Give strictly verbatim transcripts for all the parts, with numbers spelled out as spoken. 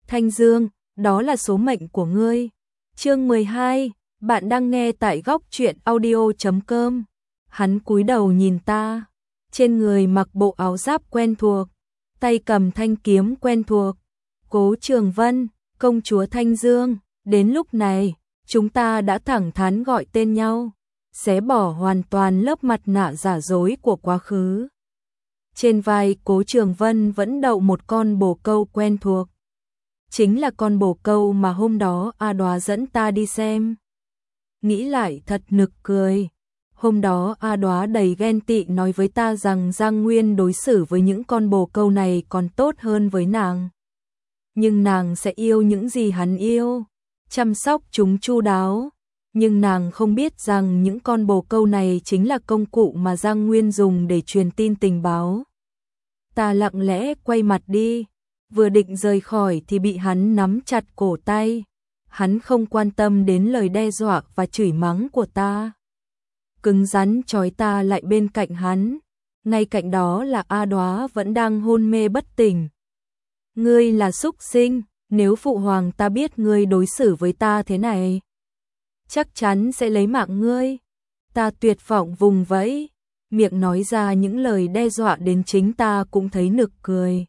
Thanh Dương, đó là số mệnh của ngươi. Chương mười hai, bạn đang nghe tại góc truyện audio chấm com. Hắn cúi đầu nhìn ta, trên người mặc bộ áo giáp quen thuộc, tay cầm thanh kiếm quen thuộc. Cố Trường Vân, công chúa Thanh Dương, đến lúc này, chúng ta đã thẳng thắn gọi tên nhau, xé bỏ hoàn toàn lớp mặt nạ giả dối của quá khứ. Trên vai Cố Trường Vân vẫn đậu một con bồ câu quen thuộc. Chính là con bồ câu mà hôm đó A Đóa dẫn ta đi xem. Nghĩ lại thật nực cười. Hôm đó A Đóa đầy ghen tị nói với ta rằng Giang Nguyên đối xử với những con bồ câu này còn tốt hơn với nàng. Nhưng nàng sẽ yêu những gì hắn yêu, chăm sóc chúng chu đáo. Nhưng nàng không biết rằng những con bồ câu này chính là công cụ mà Giang Nguyên dùng để truyền tin tình báo. Ta lặng lẽ quay mặt đi, vừa định rời khỏi thì bị hắn nắm chặt cổ tay. Hắn không quan tâm đến lời đe dọa và chửi mắng của ta, cứng rắn trói ta lại bên cạnh hắn. Ngay cạnh đó là A Đóa vẫn đang hôn mê bất tỉnh. Ngươi là súc sinh, nếu phụ hoàng ta biết ngươi đối xử với ta thế này, chắc chắn sẽ lấy mạng ngươi. Ta tuyệt vọng vùng vẫy, miệng nói ra những lời đe dọa đến chính ta cũng thấy nực cười.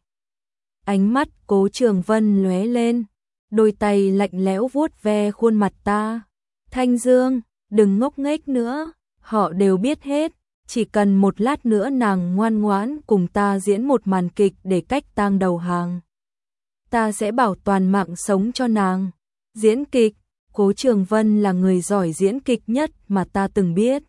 Ánh mắt Cố Trường Vân lóe lên, đôi tay lạnh lẽo vuốt ve khuôn mặt ta. Thanh Dương, đừng ngốc nghếch nữa, họ đều biết hết, chỉ cần một lát nữa nàng ngoan ngoãn cùng ta diễn một màn kịch để cách tang đầu hàng, ta sẽ bảo toàn mạng sống cho nàng. Diễn kịch? Cố Trường Vân là người giỏi diễn kịch nhất mà ta từng biết.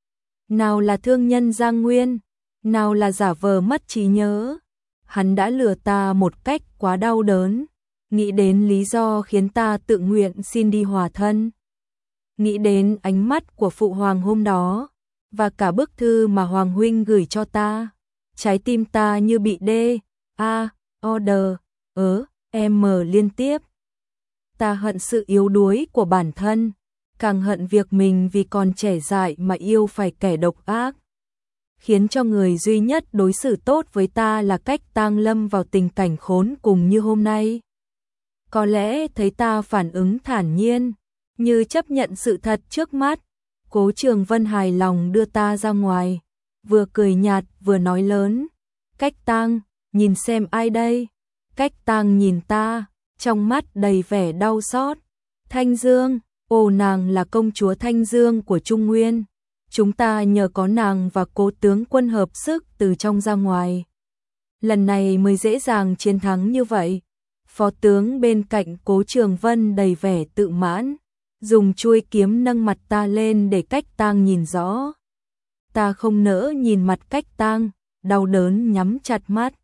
Nào là thương nhân Giang Nguyên, nào là giả vờ mất trí nhớ. Hắn đã lừa ta một cách quá đau đớn. Nghĩ đến lý do khiến ta tự nguyện xin đi hòa thân, nghĩ đến ánh mắt của phụ hoàng hôm đó, và cả bức thư mà hoàng huynh gửi cho ta, trái tim ta như bị đê, a, order, ớ, m liên tiếp. Ta hận sự yếu đuối của bản thân, càng hận việc mình vì còn trẻ dại mà yêu phải kẻ độc ác, khiến cho người duy nhất đối xử tốt với ta là cách tang lâm vào tình cảnh khốn cùng như hôm nay. Có lẽ thấy ta phản ứng thản nhiên, như chấp nhận sự thật trước mắt, Cố Trường Vân hài lòng đưa ta ra ngoài, vừa cười nhạt vừa nói lớn. Cách tang, nhìn xem ai đây? Cách tang nhìn ta, trong mắt đầy vẻ đau xót. Thanh Dương, ồ, nàng là công chúa Thanh Dương của Trung Nguyên. Chúng ta nhờ có nàng và Cố tướng quân hợp sức từ trong ra ngoài, lần này mới dễ dàng chiến thắng như vậy. Phó tướng bên cạnh Cố Trường Vân đầy vẻ tự mãn, dùng chuôi kiếm nâng mặt ta lên để Cách tang nhìn rõ. Ta không nỡ nhìn mặt Cách tang, đau đớn nhắm chặt mắt.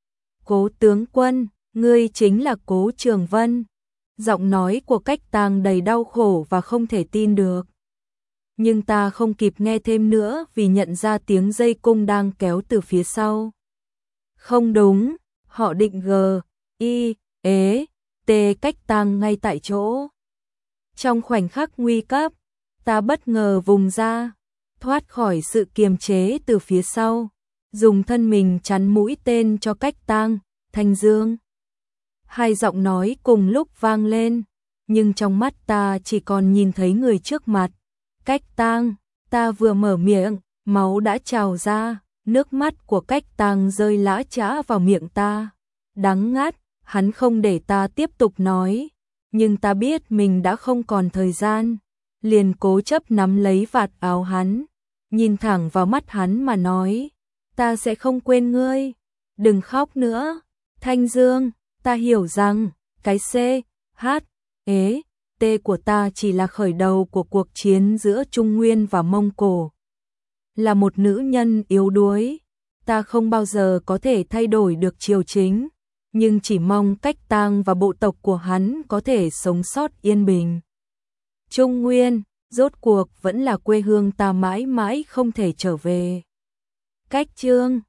Cố tướng quân, ngươi chính là Cố Trường Vân. Giọng nói của Cách tang đầy đau khổ và không thể tin được. Nhưng ta không kịp nghe thêm nữa vì nhận ra tiếng dây cung đang kéo từ phía sau. Không đúng, họ định g, y, ế, tê Cách tang ngay tại chỗ. Trong khoảnh khắc nguy cấp, ta bất ngờ vùng ra, thoát khỏi sự kiềm chế từ phía sau, dùng thân mình chắn mũi tên cho Cách tang. Thanh Dương. Hai giọng nói cùng lúc vang lên, nhưng trong mắt ta chỉ còn nhìn thấy người trước mặt. Cách tang. Ta vừa mở miệng, máu đã trào ra, nước mắt của Cách tang rơi lã chã vào miệng ta. Đắng ngắt. Hắn không để ta tiếp tục nói, nhưng ta biết mình đã không còn thời gian, liền cố chấp nắm lấy vạt áo hắn, nhìn thẳng vào mắt hắn mà nói, ta sẽ không quên ngươi, đừng khóc nữa. Thanh Dương, ta hiểu rằng, cái C, H, ế, T của ta chỉ là khởi đầu của cuộc chiến giữa Trung Nguyên và Mông Cổ. Là một nữ nhân yếu đuối, ta không bao giờ có thể thay đổi được triều chính, nhưng chỉ mong Cách tang và bộ tộc của hắn có thể sống sót yên bình. Trung Nguyên, rốt cuộc vẫn là quê hương ta mãi mãi không thể trở về. Cách Chương